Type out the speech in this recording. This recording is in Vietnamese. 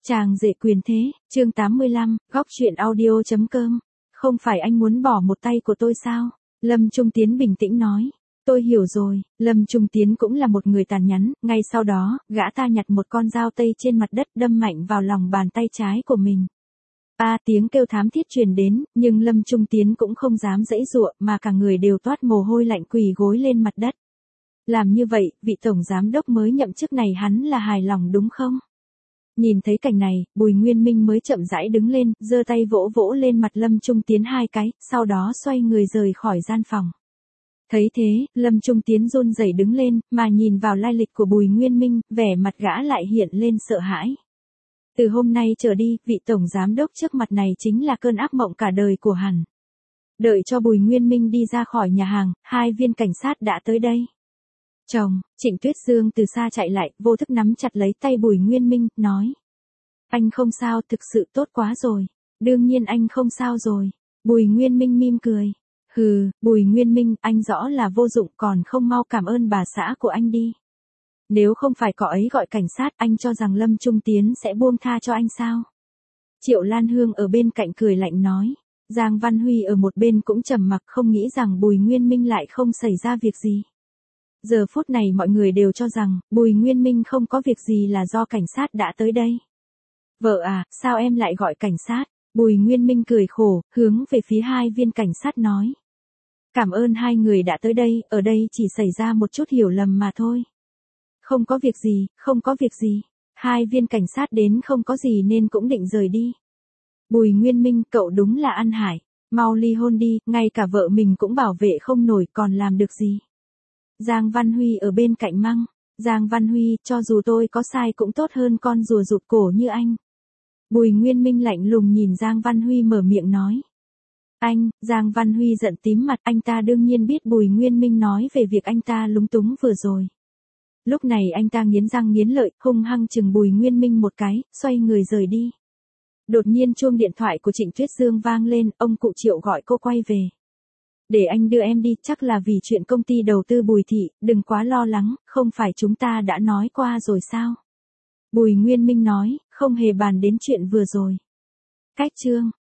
Chàng rể quyền thế, chương 85, góc truyện audio.com. Không phải anh muốn bỏ một tay của tôi sao? Lâm Trung Tiến bình tĩnh nói. Tôi hiểu rồi, Lâm Trung Tiến cũng là một người tàn nhẫn, ngay sau đó, gã ta nhặt một con dao tây trên mặt đất đâm mạnh vào lòng bàn tay trái của mình. Tiếng kêu thảm thiết truyền đến, nhưng Lâm Trung Tiến cũng không dám giãy giụa mà cả người đều toát mồ hôi lạnh quỳ gối lên mặt đất. Làm như vậy, vị tổng giám đốc mới nhậm chức này hắn là hài lòng đúng không? Nhìn thấy cảnh này, Bùi Nguyên Minh mới chậm rãi đứng lên, giơ tay vỗ vỗ lên mặt Lâm Trung Tiến hai cái, sau đó xoay người rời khỏi gian phòng. Thấy thế, Lâm Trung Tiến run rẩy đứng lên, mà nhìn vào lai lịch của Bùi Nguyên Minh, vẻ mặt gã lại hiện lên sợ hãi. Từ hôm nay trở đi, vị tổng giám đốc trước mặt này chính là cơn ác mộng cả đời của hắn. Đợi cho Bùi Nguyên Minh đi ra khỏi nhà hàng, hai viên cảnh sát đã tới đây. Chồng, Trịnh Tuyết Dương từ xa chạy lại, vô thức nắm chặt lấy tay Bùi Nguyên Minh, nói. Anh không sao, thực sự tốt quá rồi. Đương nhiên anh không sao rồi. Bùi Nguyên Minh mỉm cười. Hừ, Bùi Nguyên Minh, anh rõ là vô dụng còn không mau cảm ơn bà xã của anh đi. Nếu không phải cậu ấy gọi cảnh sát, anh cho rằng Lâm Trung Tiến sẽ buông tha cho anh sao? Triệu Lan Hương ở bên cạnh cười lạnh nói. Giang Văn Huy ở một bên cũng trầm mặc không nghĩ rằng Bùi Nguyên Minh lại không xảy ra việc gì. Giờ phút này mọi người đều cho rằng, Bùi Nguyên Minh không có việc gì là do cảnh sát đã tới đây. Vợ à, sao em lại gọi cảnh sát? Bùi Nguyên Minh cười khổ, hướng về phía hai viên cảnh sát nói. Cảm ơn hai người đã tới đây, ở đây chỉ xảy ra một chút hiểu lầm mà thôi. Không có việc gì, không có việc gì. Hai viên cảnh sát đến không có gì nên cũng định rời đi. Bùi Nguyên Minh, cậu đúng là ăn hải. Mau ly hôn đi, ngay cả vợ mình cũng bảo vệ không nổi còn làm được gì. Giang Văn Huy ở bên cạnh mắng. Giang Văn Huy, cho dù tôi có sai cũng tốt hơn con rùa rụt cổ như anh. Bùi Nguyên Minh lạnh lùng nhìn Giang Văn Huy mở miệng nói. Anh, Giang Văn Huy giận tím mặt, anh ta đương nhiên biết Bùi Nguyên Minh nói về việc anh ta lúng túng vừa rồi. Lúc này anh ta nghiến răng nghiến lợi, hung hăng chừng Bùi Nguyên Minh một cái, xoay người rời đi. Đột nhiên chuông điện thoại của Trịnh Tuyết Dương vang lên, ông cụ Triệu gọi cô quay về. Để anh đưa em đi, chắc là vì chuyện công ty đầu tư Bùi Thị, đừng quá lo lắng, không phải chúng ta đã nói qua rồi sao? Bùi Nguyên Minh nói, không hề bàn đến chuyện vừa rồi. Cách chương.